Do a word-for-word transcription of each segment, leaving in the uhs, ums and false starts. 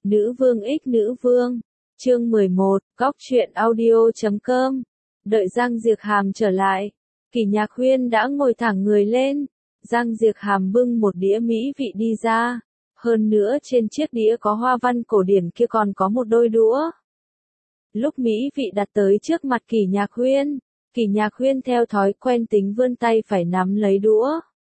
Nữ vương ích nữ vương. Chương mười một, góc truyện audio chấm com. Đợi Giang Diệc Hàm trở lại, Kỷ Nhạc Huyên đã ngồi thẳng người lên. Giang Diệc Hàm bưng một đĩa mỹ vị đi ra. Hơn nữa trên chiếc đĩa có hoa văn cổ điển kia còn có một đôi đũa. Lúc mỹ vị đặt tới trước mặt Kỷ Nhạc Huyên, Kỷ Nhạc Huyên theo thói quen tính vươn tay phải nắm lấy đũa.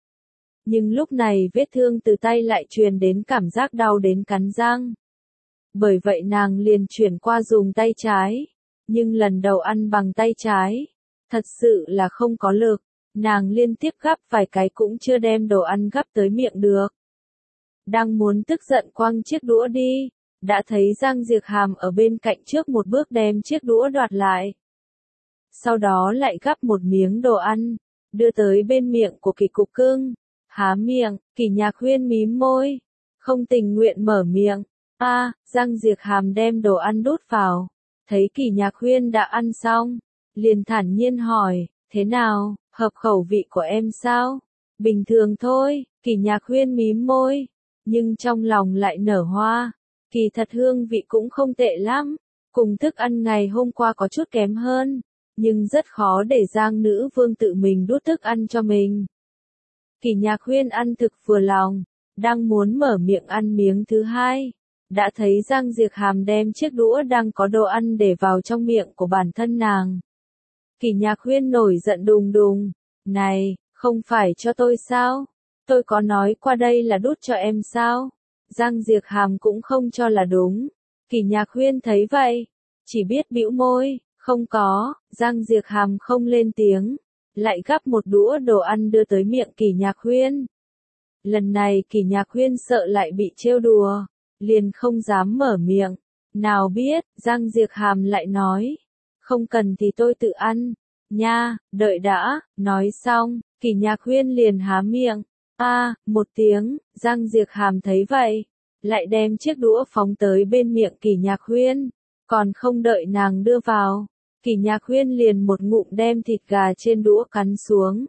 Nhưng lúc này vết thương từ tay lại truyền đến cảm giác đau đến cắn răng. Bởi vậy nàng liền chuyển qua dùng tay trái. Nhưng lần đầu ăn bằng tay trái, thật sự là không có lực. Nàng liên tiếp gắp vài cái cũng chưa đem đồ ăn gắp tới miệng được. Đang muốn tức giận quăng chiếc đũa đi, đã thấy Giang Diệc Hàm ở bên cạnh trước một bước đem chiếc đũa đoạt lại. Sau đó lại gắp một miếng đồ ăn, đưa tới bên miệng của Kỷ Cục Cưng. Há miệng, Kỷ Nhạc Huyên mím môi, không tình nguyện mở miệng. A, à, Giang Diệc Hàm đem đồ ăn đút vào, thấy Kỷ Nhạc Huyên đã ăn xong, liền thản nhiên hỏi, thế nào, hợp khẩu vị của em sao? Bình thường thôi, Kỷ Nhạc Huyên mím môi, nhưng trong lòng lại nở hoa, kỳ thật hương vị cũng không tệ lắm, cùng thức ăn ngày hôm qua có chút kém hơn, nhưng rất khó để Giang nữ vương tự mình đút thức ăn cho mình. Kỷ Nhạc Huyên ăn thực vừa lòng, đang muốn mở miệng ăn miếng thứ hai, đã thấy Giang Diệc Hàm đem chiếc đũa đang có đồ ăn để vào trong miệng của bản thân nàng. Kỷ Nhạc Huyên nổi giận đùng đùng, này, không phải cho tôi sao? Tôi có nói qua đây là đút cho em sao? Giang Diệc Hàm cũng không cho là đúng. Kỷ Nhạc Huyên thấy vậy, chỉ biết bĩu môi, không có. Giang Diệc Hàm không lên tiếng, lại gắp một đũa đồ ăn đưa tới miệng Kỷ Nhạc Huyên. Lần này Kỷ Nhạc Huyên sợ lại bị trêu đùa, liền không dám mở miệng. Nào biết, Giang Diệc Hàm lại nói, không cần thì tôi tự ăn, nha, đợi đã. Nói xong, Kỷ Nhạc Huyên liền há miệng. A, à, một tiếng. Giang Diệc Hàm thấy vậy, lại đem chiếc đũa phóng tới bên miệng Kỷ Nhạc Huyên, còn không đợi nàng đưa vào, Kỷ Nhạc Huyên liền một ngụm đem thịt gà trên đũa cắn xuống.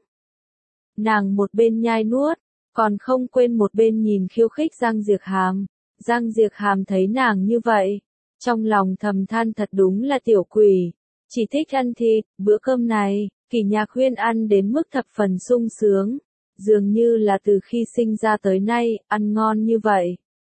Nàng một bên nhai nuốt, còn không quên một bên nhìn khiêu khích Giang Diệc Hàm. Giang Diệc Hàm thấy nàng như vậy, trong lòng thầm than thật đúng là tiểu quỷ, chỉ thích ăn thịt. Bữa cơm này, Kỷ Nhạc Huyên ăn đến mức thập phần sung sướng, dường như là từ khi sinh ra tới nay, ăn ngon như vậy.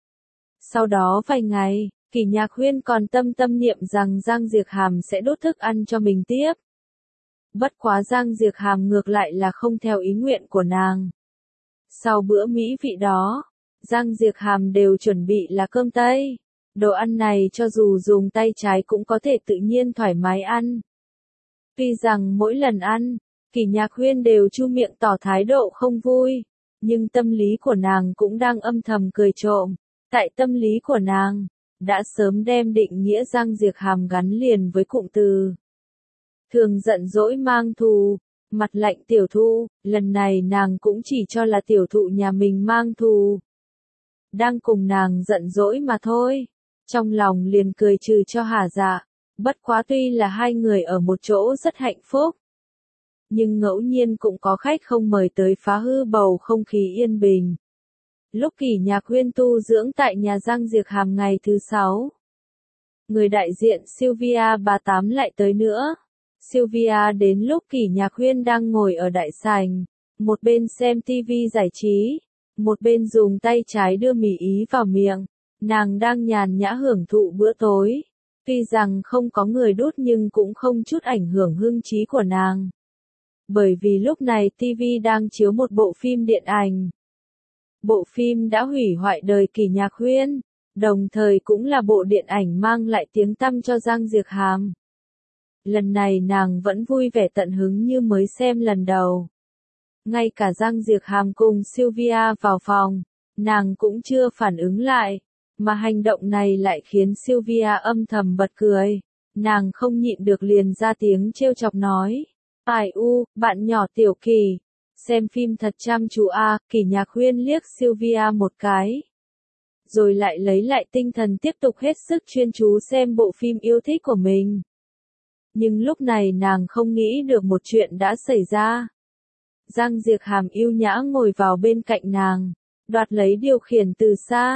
Sau đó vài ngày, Kỷ Nhạc Huyên còn tâm tâm niệm rằng Giang Diệc Hàm sẽ đút thức ăn cho mình tiếp. Bất quá Giang Diệc Hàm ngược lại là không theo ý nguyện của nàng. Sau bữa mỹ vị đó, Giang Diệc Hàm đều chuẩn bị là cơm Tây. Đồ ăn này cho dù dùng tay trái cũng có thể tự nhiên thoải mái ăn. Tuy rằng mỗi lần ăn, Kỷ Nhạc Huyên đều chu miệng tỏ thái độ không vui, nhưng tâm lý của nàng cũng đang âm thầm cười trộm. Tại tâm lý của nàng, đã sớm đem định nghĩa Giang Diệc Hàm gắn liền với cụm từ thường giận dỗi mang thù. Mặt lạnh tiểu thụ, lần này nàng cũng chỉ cho là tiểu thụ nhà mình mang thù, đang cùng nàng giận dỗi mà thôi. Trong lòng liền cười trừ cho hả dạ. Bất quá tuy là hai người ở một chỗ rất hạnh phúc, nhưng ngẫu nhiên cũng có khách không mời tới phá hư bầu không khí yên bình. Lúc Kỷ Nhạc Huyên tu dưỡng tại nhà Giang Diệc Hàm ngày thứ sáu, người đại diện Sylvia bà Tám lại tới nữa. Sylvia đến lúc Kỷ Nhạc Huyên đang ngồi ở đại sảnh, một bên xem tivi giải trí, một bên dùng tay trái đưa mì ý vào miệng. Nàng đang nhàn nhã hưởng thụ bữa tối. Tuy rằng không có người đút nhưng cũng không chút ảnh hưởng hưng trí của nàng. Bởi vì lúc này tivi đang chiếu một bộ phim điện ảnh. Bộ phim đã hủy hoại đời Kỷ Nhạc Huyên, đồng thời cũng là bộ điện ảnh mang lại tiếng tăm cho Giang Diệc Hàm. Lần này nàng vẫn vui vẻ tận hứng như mới xem lần đầu. Ngay cả Giang Diệc Hàm cùng Sylvia vào phòng, nàng cũng chưa phản ứng lại, mà hành động này lại khiến Sylvia âm thầm bật cười. Nàng không nhịn được liền ra tiếng trêu chọc nói, ai u, bạn nhỏ tiểu Kỷ, xem phim thật chăm chú a. Kỷ Nhạc Huyên liếc Sylvia một cái, rồi lại lấy lại tinh thần tiếp tục hết sức chuyên chú xem bộ phim yêu thích của mình. Nhưng lúc này nàng không nghĩ được một chuyện đã xảy ra. Giang Diệc Hàm yêu nhã ngồi vào bên cạnh nàng, đoạt lấy điều khiển từ xa,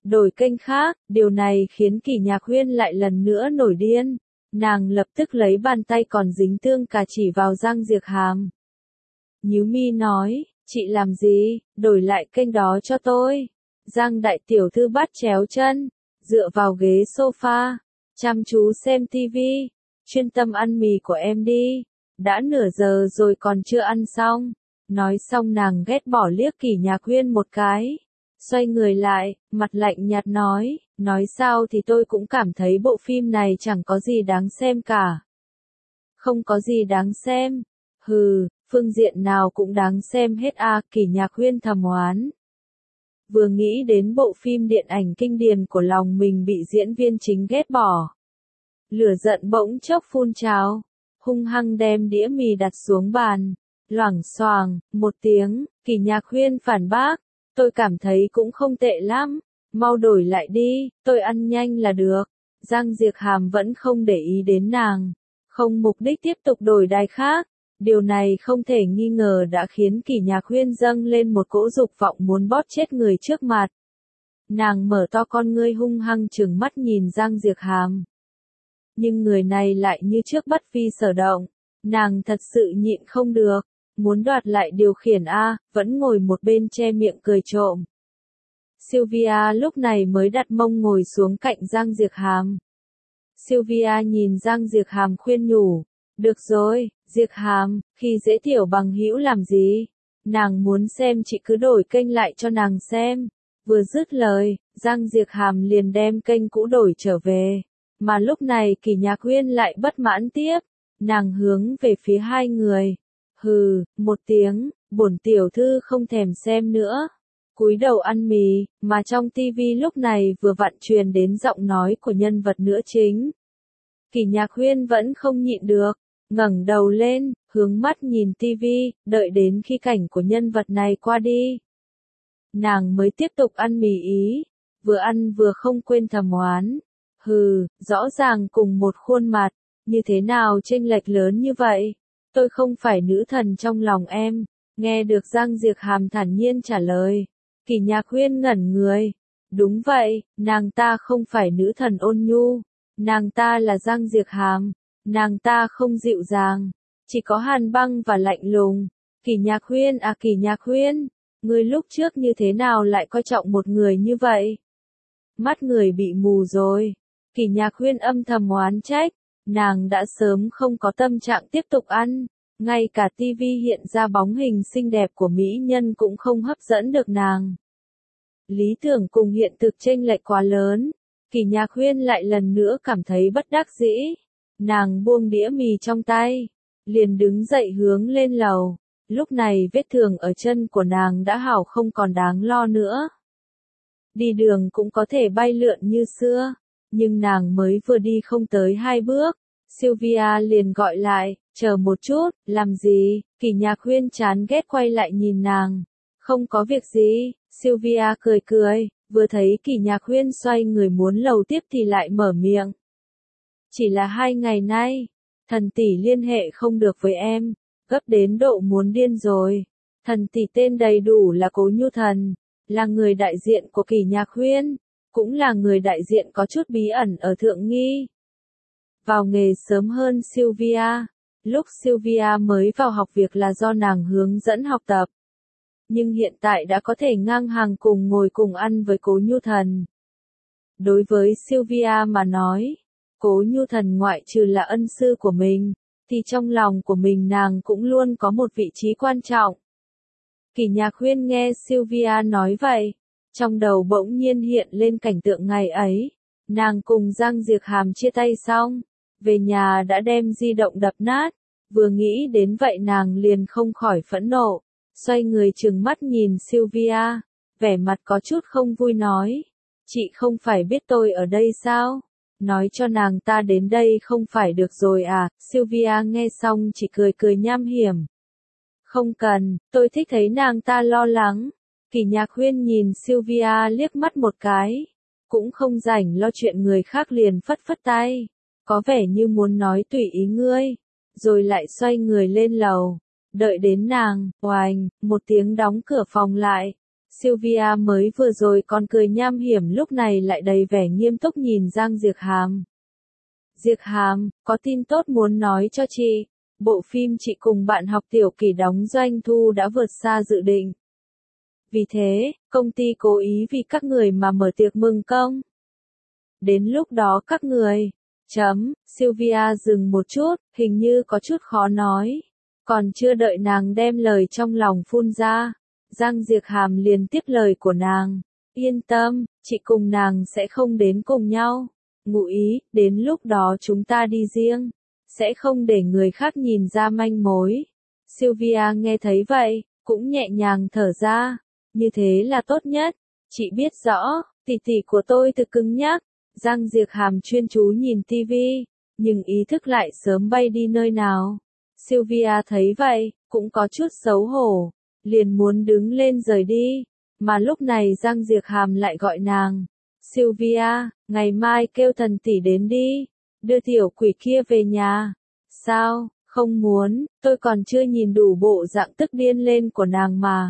đổi kênh khác, điều này khiến Kỳ Nhạc Huyên lại lần nữa nổi điên. Nàng lập tức lấy bàn tay còn dính tương cà chỉ vào Giang Diệc Hàm. Nhíu mi nói, chị làm gì, đổi lại kênh đó cho tôi. Giang đại tiểu thư bắt chéo chân, dựa vào ghế sofa, chăm chú xem tivi, chuyên tâm ăn mì của em đi. Đã nửa giờ rồi còn chưa ăn xong. Nói xong nàng ghét bỏ liếc Kỳ Nhạc Huyên một cái. Xoay người lại, mặt lạnh nhạt nói, nói sao thì tôi cũng cảm thấy bộ phim này chẳng có gì đáng xem cả. Không có gì đáng xem. Hừ, phương diện nào cũng đáng xem hết à, Kỳ Nhạc Huyên thầm oán. Vừa nghĩ đến bộ phim điện ảnh kinh điển của lòng mình bị diễn viên chính ghét bỏ. Lửa giận bỗng chốc phun trào, hung hăng đem đĩa mì đặt xuống bàn. Loảng xoàng, một tiếng, Kỳ Nhạc Huyên phản bác, tôi cảm thấy cũng không tệ lắm, mau đổi lại đi, tôi ăn nhanh là được. Giang Diệc Hàm vẫn không để ý đến nàng, không mục đích tiếp tục đổi đài khác. Điều này không thể nghi ngờ đã khiến Kỳ Nhạc Huyên dâng lên một cỗ dục vọng muốn bóp chết người trước mặt. Nàng mở to con ngươi hung hăng trừng mắt nhìn Giang Diệc Hàm. Nhưng người này lại như trước bất vi sở động, nàng thật sự nhịn không được, muốn đoạt lại điều khiển a, vẫn ngồi một bên che miệng cười trộm. Sylvia lúc này mới đặt mông ngồi xuống cạnh Giang Diệc Hàm. Sylvia nhìn Giang Diệc Hàm khuyên nhủ, được rồi, Diệc Hàm, khi dễ tiểu bằng hữu làm gì? Nàng muốn xem chị cứ đổi kênh lại cho nàng xem. Vừa dứt lời, Giang Diệc Hàm liền đem kênh cũ đổi trở về. Mà lúc này Kỳ Nhạc Huyên lại bất mãn tiếp, nàng hướng về phía hai người. Hừ, một tiếng, bổn tiểu thư không thèm xem nữa. Cúi đầu ăn mì, mà trong tivi lúc này vừa vặn truyền đến giọng nói của nhân vật nữ chính. Kỳ Nhạc Huyên vẫn không nhịn được, ngẩng đầu lên, hướng mắt nhìn tivi, đợi đến khi cảnh của nhân vật này qua đi. Nàng mới tiếp tục ăn mì ý, vừa ăn vừa không quên thầm oán. Hừ, rõ ràng cùng một khuôn mặt, như thế nào chênh lệch lớn như vậy? Tôi không phải nữ thần trong lòng em. Nghe được Giang Diệc Hàm thản nhiên trả lời. Kỳ Nhạc Huyên ngẩn người. Đúng vậy, nàng ta không phải nữ thần ôn nhu. Nàng ta là Giang Diệc Hàm. Nàng ta không dịu dàng. Chỉ có hàn băng và lạnh lùng. Kỳ Nhạc Huyên à Kỳ Nhạc Huyên. Ngươi lúc trước như thế nào lại coi trọng một người như vậy? Mắt người bị mù rồi. Kỳ Nhạc Huyên âm thầm oán trách. Nàng đã sớm không có tâm trạng tiếp tục ăn. Ngay cả tivi hiện ra bóng hình xinh đẹp của mỹ nhân cũng không hấp dẫn được nàng. Lý tưởng cùng hiện thực chênh lệch quá lớn. Kỳ Nhạc Huyên lại lần nữa cảm thấy bất đắc dĩ. Nàng buông đĩa mì trong tay, liền đứng dậy hướng lên lầu. Lúc này vết thương ở chân của nàng đã hảo không còn đáng lo nữa. Đi đường cũng có thể bay lượn như xưa. Nhưng nàng mới vừa đi không tới hai bước, Sylvia liền gọi lại, chờ một chút, làm gì? Kỳ Nhạc Huyên chán ghét quay lại nhìn nàng. Không có việc gì, Sylvia cười cười, vừa thấy Kỳ Nhạc Huyên xoay người muốn lầu tiếp thì lại mở miệng. Chỉ là hai ngày nay, thần tỷ liên hệ không được với em, gấp đến độ muốn điên rồi. Thần tỷ tên đầy đủ là Cố Nhu Thần, là người đại diện của Kỳ Nhạc Huyên, cũng là người đại diện có chút bí ẩn ở Thượng Nghi. Vào nghề sớm hơn Sylvia, lúc Sylvia mới vào học việc là do nàng hướng dẫn học tập. Nhưng hiện tại đã có thể ngang hàng cùng ngồi cùng ăn với Cố Nhu Thần. Đối với Sylvia mà nói, Cố Nhu Thần ngoại trừ là ân sư của mình, thì trong lòng của mình nàng cũng luôn có một vị trí quan trọng. Kỳ Nhạc Huyên nghe Sylvia nói vậy, trong đầu bỗng nhiên hiện lên cảnh tượng ngày ấy. Nàng cùng Giang Diệc Hàm chia tay xong, về nhà đã đem di động đập nát, vừa nghĩ đến vậy nàng liền không khỏi phẫn nộ, xoay người trừng mắt nhìn Sylvia, vẻ mặt có chút không vui nói, chị không phải biết tôi ở đây sao? Nói cho nàng ta đến đây không phải được rồi à? Sylvia nghe xong chỉ cười cười nham hiểm. Không cần, tôi thích thấy nàng ta lo lắng. Kỳ Nhạc Huyên nhìn Sylvia liếc mắt một cái, cũng không rảnh lo chuyện người khác liền phất phất tay, có vẻ như muốn nói tùy ý ngươi, rồi lại xoay người lên lầu, đợi đến nàng, oành, một tiếng đóng cửa phòng lại. Sylvia mới vừa rồi còn cười nham hiểm lúc này lại đầy vẻ nghiêm túc nhìn Giang Diệc Hàm. Diệc Hàm, có tin tốt muốn nói cho chị. Bộ phim chị cùng bạn học Tiểu Kỷ đóng doanh thu đã vượt xa dự định. Vì thế, công ty cố ý vì các người mà mở tiệc mừng công. Đến lúc đó các người... Chấm, Sylvia dừng một chút, hình như có chút khó nói. Còn chưa đợi nàng đem lời trong lòng phun ra, Giang Diệc Hàm liền tiếp lời của nàng. Yên tâm, chị cùng nàng sẽ không đến cùng nhau. Ngụ ý, đến lúc đó chúng ta đi riêng. Sẽ không để người khác nhìn ra manh mối. Sylvia nghe thấy vậy, cũng nhẹ nhàng thở ra. Như thế là tốt nhất. Chị biết rõ, tỷ tỷ của tôi thực cứng nhắc. Giang Diệc Hàm chuyên chú nhìn tivi, nhưng ý thức lại sớm bay đi nơi nào. Sylvia thấy vậy, cũng có chút xấu hổ, liền muốn đứng lên rời đi, mà lúc này Giang Diệc Hàm lại gọi nàng. Sylvia, ngày mai kêu thần tỷ đến đi, đưa tiểu quỷ kia về nhà. Sao, không muốn, tôi còn chưa nhìn đủ bộ dạng tức điên lên của nàng mà.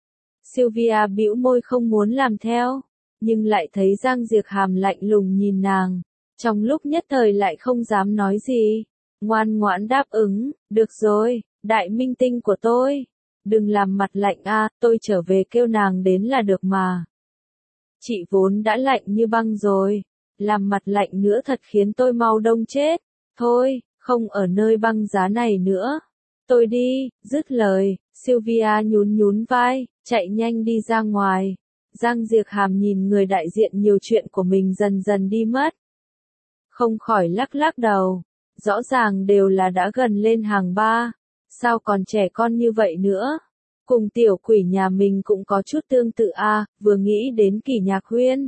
Sylvia bĩu môi không muốn làm theo. Nhưng lại thấy Giang Diệc Hàm lạnh lùng nhìn nàng, trong lúc nhất thời lại không dám nói gì, ngoan ngoãn đáp ứng, được rồi, đại minh tinh của tôi, đừng làm mặt lạnh a, tôi trở về kêu nàng đến là được mà. Chị vốn đã lạnh như băng rồi, làm mặt lạnh nữa thật khiến tôi mau đông chết, thôi, không ở nơi băng giá này nữa, tôi đi, dứt lời, Sylvia nhún nhún vai, chạy nhanh đi ra ngoài. Giang Diệc Hàm nhìn người đại diện nhiều chuyện của mình dần dần đi mất. Không khỏi lắc lắc đầu. Rõ ràng đều là đã gần lên hàng ba. Sao còn trẻ con như vậy nữa? Cùng tiểu quỷ nhà mình cũng có chút tương tự a, à, vừa nghĩ đến Kỷ Nhạc Huyên.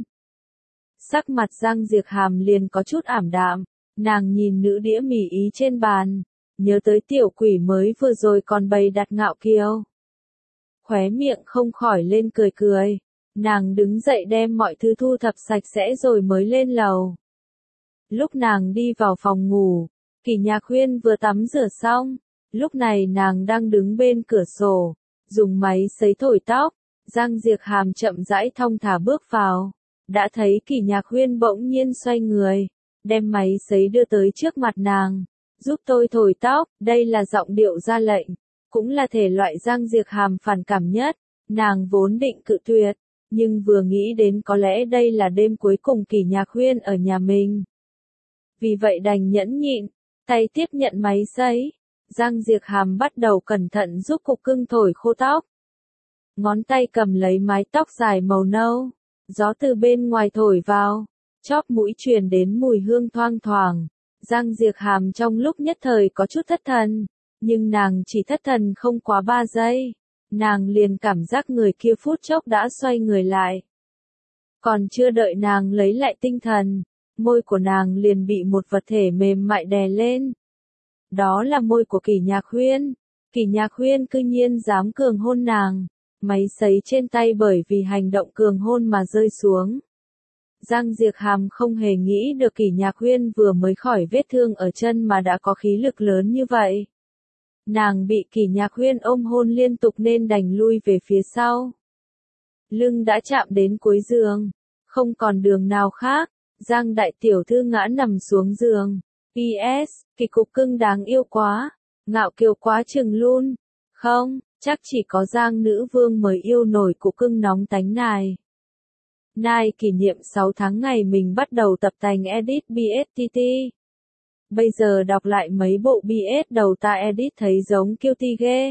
Sắc mặt Giang Diệc Hàm liền có chút ảm đạm. Nàng nhìn nữ đĩa mì ý trên bàn. Nhớ tới tiểu quỷ mới vừa rồi còn bày đặt ngạo kiều. Khóe miệng không khỏi lên cười cười. Nàng đứng dậy đem mọi thứ thu thập sạch sẽ rồi mới lên lầu. Lúc nàng đi vào phòng ngủ, Kỷ Nhạc Huyên vừa tắm rửa xong. Lúc này nàng đang đứng bên cửa sổ, dùng máy sấy thổi tóc. Giang Diệc Hàm chậm rãi thong thả bước vào. Đã thấy Kỷ Nhạc Huyên bỗng nhiên xoay người, đem máy sấy đưa tới trước mặt nàng. Giúp tôi thổi tóc, đây là giọng điệu ra lệnh. Cũng là thể loại Giang Diệc Hàm phản cảm nhất. Nàng vốn định cự tuyệt. Nhưng vừa nghĩ đến có lẽ đây là đêm cuối cùng Kỷ Nhạc Huyên ở nhà mình. Vì vậy đành nhẫn nhịn, tay tiếp nhận máy sấy. Giang Diệc Hàm bắt đầu cẩn thận giúp cục cưng thổi khô tóc. Ngón tay cầm lấy mái tóc dài màu nâu. Gió từ bên ngoài thổi vào. Chóp mũi truyền đến mùi hương thoang thoảng. Giang Diệc Hàm trong lúc nhất thời có chút thất thần. Nhưng nàng chỉ thất thần không quá ba giây. Nàng liền cảm giác người kia phút chốc đã xoay người lại. Còn chưa đợi nàng lấy lại tinh thần, môi của nàng liền bị một vật thể mềm mại đè lên. Đó là môi của Kỷ Nhạc Huyên. Kỷ Nhạc Huyên cư nhiên dám cường hôn nàng. Máy sấy trên tay bởi vì hành động cường hôn mà rơi xuống. Giang Diệc Hàm không hề nghĩ được Kỷ Nhạc Huyên vừa mới khỏi vết thương ở chân mà đã có khí lực lớn như vậy. Nàng bị Kỷ Nhạc Huyên ôm hôn liên tục nên đành lui về phía sau. Lưng đã chạm đến cuối giường. Không còn đường nào khác. Giang đại tiểu thư ngã nằm xuống giường. pê ét, Kỷ cục cưng đáng yêu quá. Ngạo kiều quá chừng luôn. Không, chắc chỉ có Giang nữ vương mới yêu nổi cục cưng nóng tánh này. Nay kỷ niệm sáu tháng ngày mình bắt đầu tập tành edit bê ét tê tê. Bây giờ đọc lại mấy bộ bê ét đầu ta edit thấy giống guilty ghê.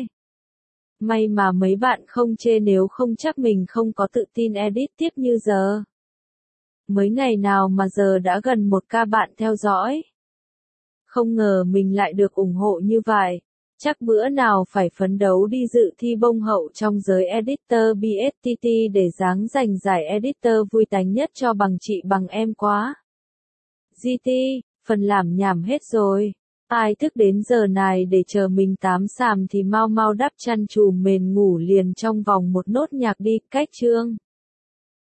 May mà mấy bạn không chê nếu không chắc mình không có tự tin edit tiếp như giờ. Mới ngày nào mà giờ đã gần một ca bạn theo dõi. Không ngờ mình lại được ủng hộ như vậy. Chắc bữa nào phải phấn đấu đi dự thi bông hậu trong giới editor bê ét tê tê để dáng giành giải editor vui tánh nhất cho bằng chị bằng em quá. giê tê, phần làm nhảm hết rồi. Ai thức đến giờ này để chờ mình tám xàm thì mau mau đắp chăn chùm mền ngủ liền trong vòng một nốt nhạc đi, cách chương.